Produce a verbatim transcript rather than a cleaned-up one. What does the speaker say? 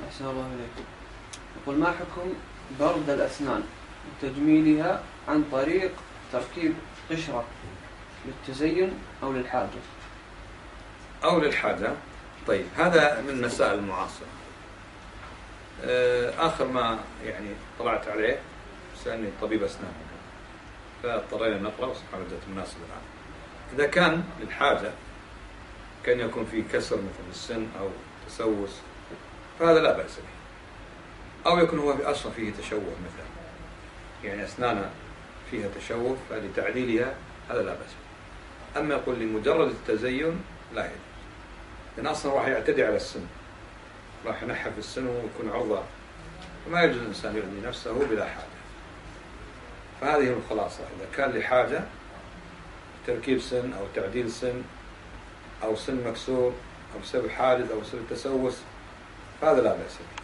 أحسن الله إليكم. يقول ما حكم برد الأسنان وتجميلها عن طريق تركيب قشرة للتزين أو للحاجة؟ أو للحاجة. طيب هذا من مسائل المعاصرة. آخر ما يعني طلعت عليه سألني طبيب أسنان فاضطرينا نقرأ وسبحان الله جاءت مناسبة الآن. إذا كان للحاجة كان يكون فيه كسر مثل السن أو تسوس فهذا لا بأس به، أو يكون هو أصلا فيه تشوه مثلا، يعني أسنانه فيها تشوه فلتعديلها هذا لا بأس به. أما يقول لمجرد التزين لا يجوز، لأن أصلا راح يعتدي على السن، راح ينحف السن ويكون عرضة، فما يجوز الإنسان يؤذي نفسه بلا حاجة. فهذه الخلاصة، إذا كان لحاجة تركيب سن أو تعديل سن أو سن مكسور أو بسبب حادث أو بسبب تسوس فهذا لا بأس به.